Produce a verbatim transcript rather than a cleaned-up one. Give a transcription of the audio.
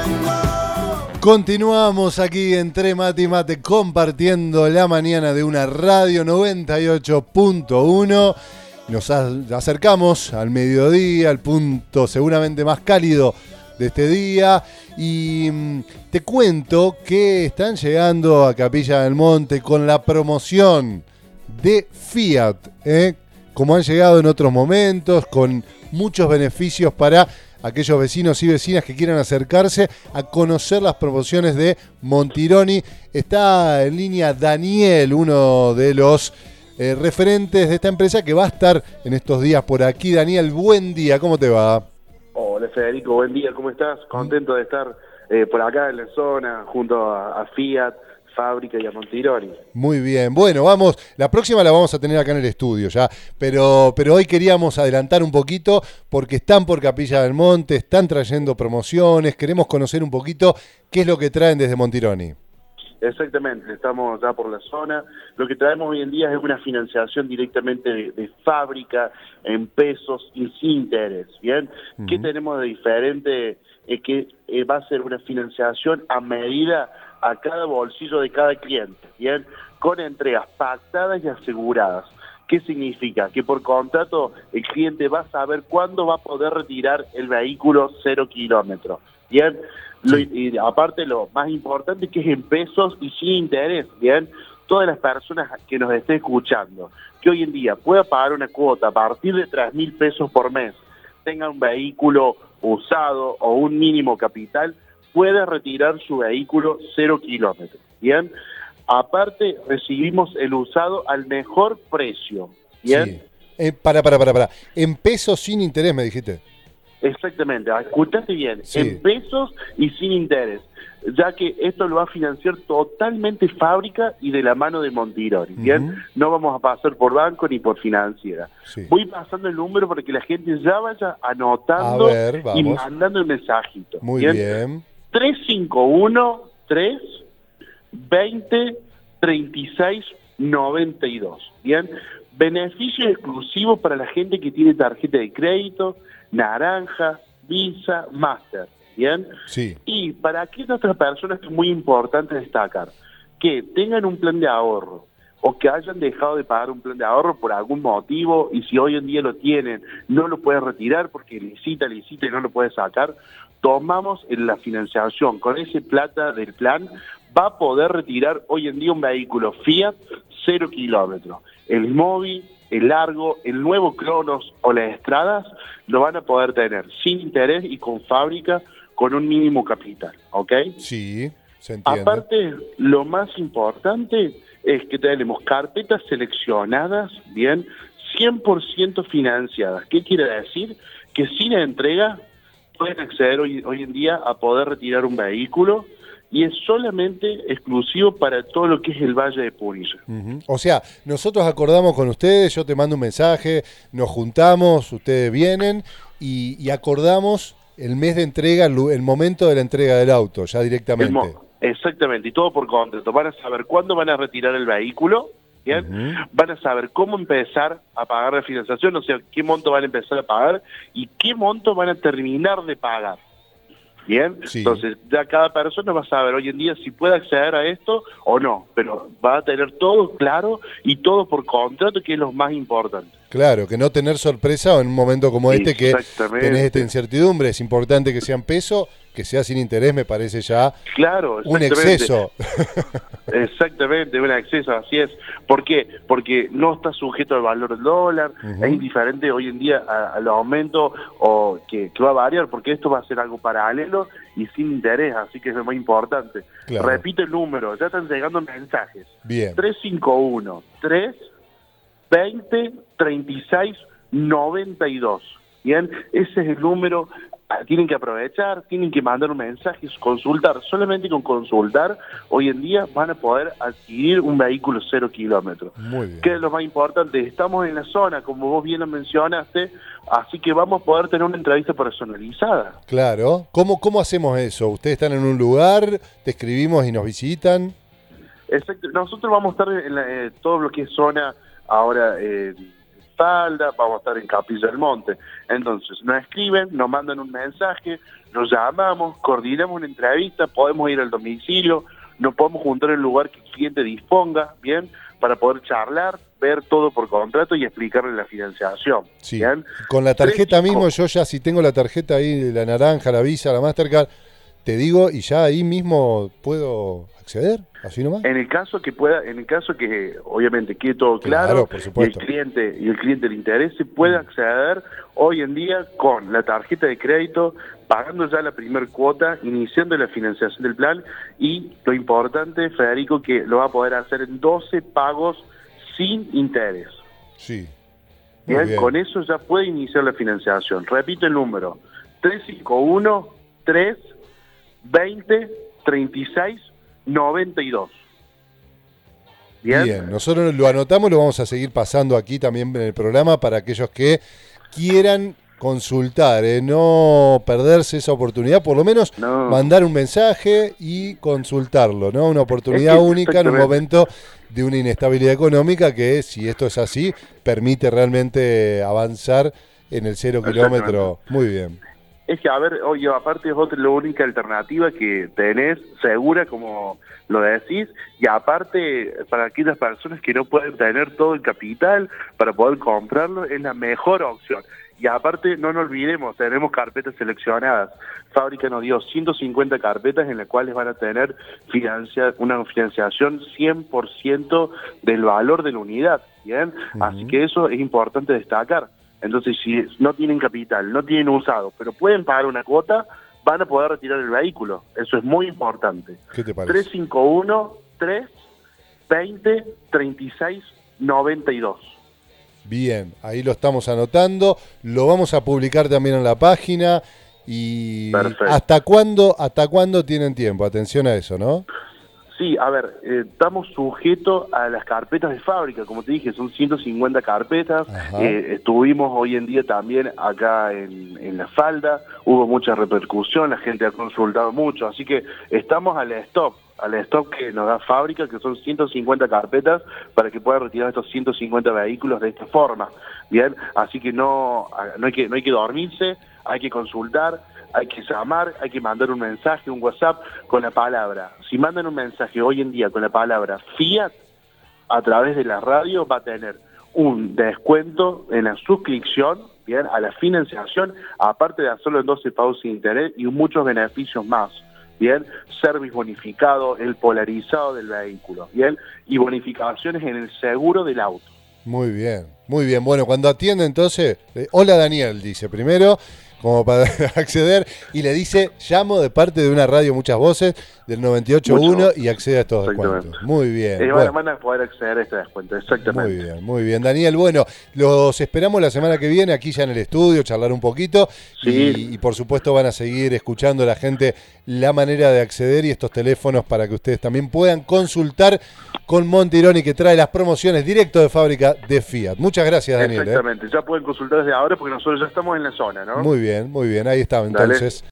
Continuamos aquí en Tre Mate y Mate compartiendo la mañana de una radio noventa y ocho punto uno. Nos acercamos al mediodía, al punto seguramente más cálido de este día. Y mmm, te cuento que están llegando a Capilla del Monte con la promoción de Fiat, ¿eh? como han llegado en otros momentos, con muchos beneficios para aquellos vecinos y vecinas que quieran acercarse a conocer las promociones de Montironi. Está en línea Daniel, uno de los eh, referentes de esta empresa que va a estar en estos días por aquí. Daniel, buen día, ¿cómo te va? Hola Federico, buen día, ¿cómo estás? Contento de estar eh, por acá en la zona, junto a, a Fiat, Fábrica y a Montironi. Muy bien, bueno, vamos, la próxima la vamos a tener acá en el estudio ya, pero, pero hoy queríamos adelantar un poquito porque están por Capilla del Monte, están trayendo promociones, queremos conocer un poquito qué es lo que traen desde Montironi. Exactamente, estamos ya por la zona. Lo que traemos hoy en día es una financiación directamente de, de fábrica, en pesos y sin interés, ¿bien? Uh-huh. ¿Qué tenemos de diferente? Es que eh, va a ser una financiación a medida a cada bolsillo de cada cliente, ¿bien? Con entregas pactadas y aseguradas. ¿Qué significa? Que por contrato el cliente va a saber cuándo va a poder retirar el vehículo cero kilómetros, ¿bien? Lo, y aparte lo más importante que es en pesos y sin interés, ¿bien? Todas las personas que nos estén escuchando, que hoy en día pueda pagar una cuota a partir de tres mil pesos por mes, tenga un vehículo usado o un mínimo capital, puede retirar su vehículo cero kilómetros, ¿bien? Aparte, recibimos el usado al mejor precio, ¿bien? Sí. Eh, para, para, para, para. En pesos sin interés, me dijiste. Exactamente, escuchaste bien, sí. En pesos y sin interés, ya que esto lo va a financiar totalmente fábrica y de la mano de Montironi, ¿bien? Uh-huh. No vamos a pasar por banco ni por financiera. Sí. Voy pasando el número para que la gente ya vaya anotando ver, y mandando el mensajito. Muy bien. bien. tres cinco uno, tres, veinte, treinta y seis, noventa y dos, ¿bien? Beneficio exclusivo para la gente que tiene tarjeta de crédito, naranja, Visa, Master, ¿bien? Sí. Y para aquellas otras personas que es muy importante destacar, que tengan un plan de ahorro o que hayan dejado de pagar un plan de ahorro por algún motivo y si hoy en día lo tienen, no lo pueden retirar porque licita, licita y no lo puede sacar, tomamos en la financiación con ese plata del plan, va a poder retirar hoy en día un vehículo Fiat cero kilómetros. El móvil, el largo, el nuevo Cronos o las Estradas lo van a poder tener sin interés y con fábrica con un mínimo capital, ¿ok? Sí, se entiende. Aparte, lo más importante es que tenemos carpetas seleccionadas, bien, cien por ciento financiadas. ¿Qué quiere decir? Que sin entrega pueden acceder hoy, hoy en día a poder retirar un vehículo y es solamente exclusivo para todo lo que es el Valle de Punilla. Uh-huh. O sea, nosotros acordamos con ustedes, yo te mando un mensaje, nos juntamos, ustedes vienen y, y acordamos el mes de entrega, el momento de la entrega del auto, ya directamente. Mo- exactamente, y todo por contrato. Van a saber cuándo van a retirar el vehículo, ¿bien? Uh-huh. Van a saber cómo empezar a pagar la financiación, o sea, qué monto van a empezar a pagar y qué monto van a terminar de pagar. Bien, sí. Entonces ya cada persona va a saber hoy en día si puede acceder a esto o no, pero va a tener todo claro y todo por contrato, que es lo más importante. Claro, que no tener sorpresa en un momento como este que tenés esta incertidumbre. Es importante que sea en peso, que sea sin interés, me parece ya claro, un exceso. Exactamente, un exceso, así es. ¿Por qué? Porque no está sujeto al valor del dólar, uh-huh. Es indiferente hoy en día al aumento o que, que va a variar, porque esto va a ser algo paralelo y sin interés, así que es lo más importante. Claro. Repito el número, ya están llegando mensajes. Bien. tres cinco uno, tres, veinte, treinta y seis, noventa y dos. Bien, ese es el número. Tienen que aprovechar, tienen que mandar un mensaje, consultar. Solamente con consultar, hoy en día van a poder adquirir un vehículo cero kilómetros. Muy bien. ¿Qué es lo más importante? Estamos en la zona, como vos bien lo mencionaste, así que vamos a poder tener una entrevista personalizada. Claro. ¿Cómo, cómo hacemos eso? ¿Ustedes están en un lugar, te escribimos y nos visitan? Exacto. Nosotros vamos a estar en la, eh, todo lo que es zona ahora... Eh, Falda, vamos a estar en Capilla del Monte. Entonces, nos escriben, nos mandan un mensaje, nos llamamos, coordinamos una entrevista, podemos ir al domicilio, nos podemos juntar en el lugar que el cliente disponga, ¿bien? Para poder charlar, ver todo por contrato y explicarle la financiación. Sí. ¿Bien? Con la tarjeta Tres, mismo, yo ya si tengo la tarjeta ahí, la naranja, la Visa, la Mastercard, te digo, y ya ahí mismo puedo acceder, así nomás. En el caso que pueda, en el caso que obviamente quede todo claro, Claro, por y el supuesto. cliente y el cliente le interese, puede acceder hoy en día con la tarjeta de crédito, pagando ya la primer cuota, iniciando la financiación del plan, y lo importante, Federico, que lo va a poder hacer en doce pagos sin interés. Sí. Muy Bien, bien. con eso ya puede iniciar la financiación. Repito el número: tres cinco uno, tres, veinte, treinta y seis, noventa y dos. Bien. Bien, nosotros lo anotamos, lo vamos a seguir pasando aquí también en el programa para aquellos que quieran consultar, ¿eh? No perderse esa oportunidad, por lo menos No. mandar un mensaje y consultarlo, ¿no? Una oportunidad Es que, única en un exactamente. momento de una inestabilidad económica que, si esto es así, permite realmente avanzar en el cero Exactamente. kilómetro. Muy bien. Es que, a ver, oye, aparte es otra, la única alternativa que tenés segura, como lo decís, y aparte, para aquellas personas que no pueden tener todo el capital para poder comprarlo, es la mejor opción. Y aparte, no nos olvidemos, tenemos carpetas seleccionadas. Fábrica nos dio ciento cincuenta carpetas en las cuales van a tener financia, una financiación cien por ciento del valor de la unidad, ¿bien? Uh-huh. Así que eso es importante destacar. Entonces, si no tienen capital, no tienen usado, pero pueden pagar una cuota, van a poder retirar el vehículo. Eso es muy importante. ¿Qué te parece? tres cinco uno, tres, veinte, treinta y seis, noventa y dos. Bien, ahí lo estamos anotando, lo vamos a publicar también en la página. Y Perfecto. ¿hasta cuándo, hasta cuándo tienen tiempo? Atención a eso, ¿no? Sí, a ver, eh, estamos sujetos a las carpetas de fábrica, como te dije, son ciento cincuenta carpetas. Eh, estuvimos hoy en día también acá en, en La Falda, hubo mucha repercusión, la gente ha consultado mucho, así que estamos al stop, al stop que nos da fábrica, que son ciento cincuenta carpetas para que puedan retirar estos ciento cincuenta vehículos de esta forma. Bien, así que no, no hay que, no hay que dormirse, hay que consultar, hay que llamar, hay que mandar un mensaje, un WhatsApp con la palabra. Si mandan un mensaje hoy en día con la palabra Fiat, a través de la radio va a tener un descuento en la suscripción, bien, a la financiación, aparte de hacerlo en doce pagos sin interés y muchos beneficios más. Bien, service bonificado, el polarizado del vehículo, bien, y bonificaciones en el seguro del auto. Muy bien, muy bien. Bueno, cuando atiende entonces, eh, hola Daniel, dice primero, como para acceder, y le dice, llamo de parte de una radio Muchas Voces del noventa y ocho punto uno y accede a estos descuentos. Muy bien. Ellos Bueno, van a poder acceder a este descuento, exactamente. muy bien, muy bien. Daniel, bueno, los esperamos la semana que viene aquí ya en el estudio, charlar un poquito, Sí. y, y por supuesto van a seguir escuchando a la gente la manera de acceder y estos teléfonos para que ustedes también puedan consultar con Montironi, que trae las promociones directo de fábrica de Fiat. Muchas gracias, Daniel. Exactamente, ¿eh? Ya pueden consultar desde ahora porque nosotros ya estamos en la zona, ¿no? Muy bien, muy bien, ahí estaba Dale. entonces.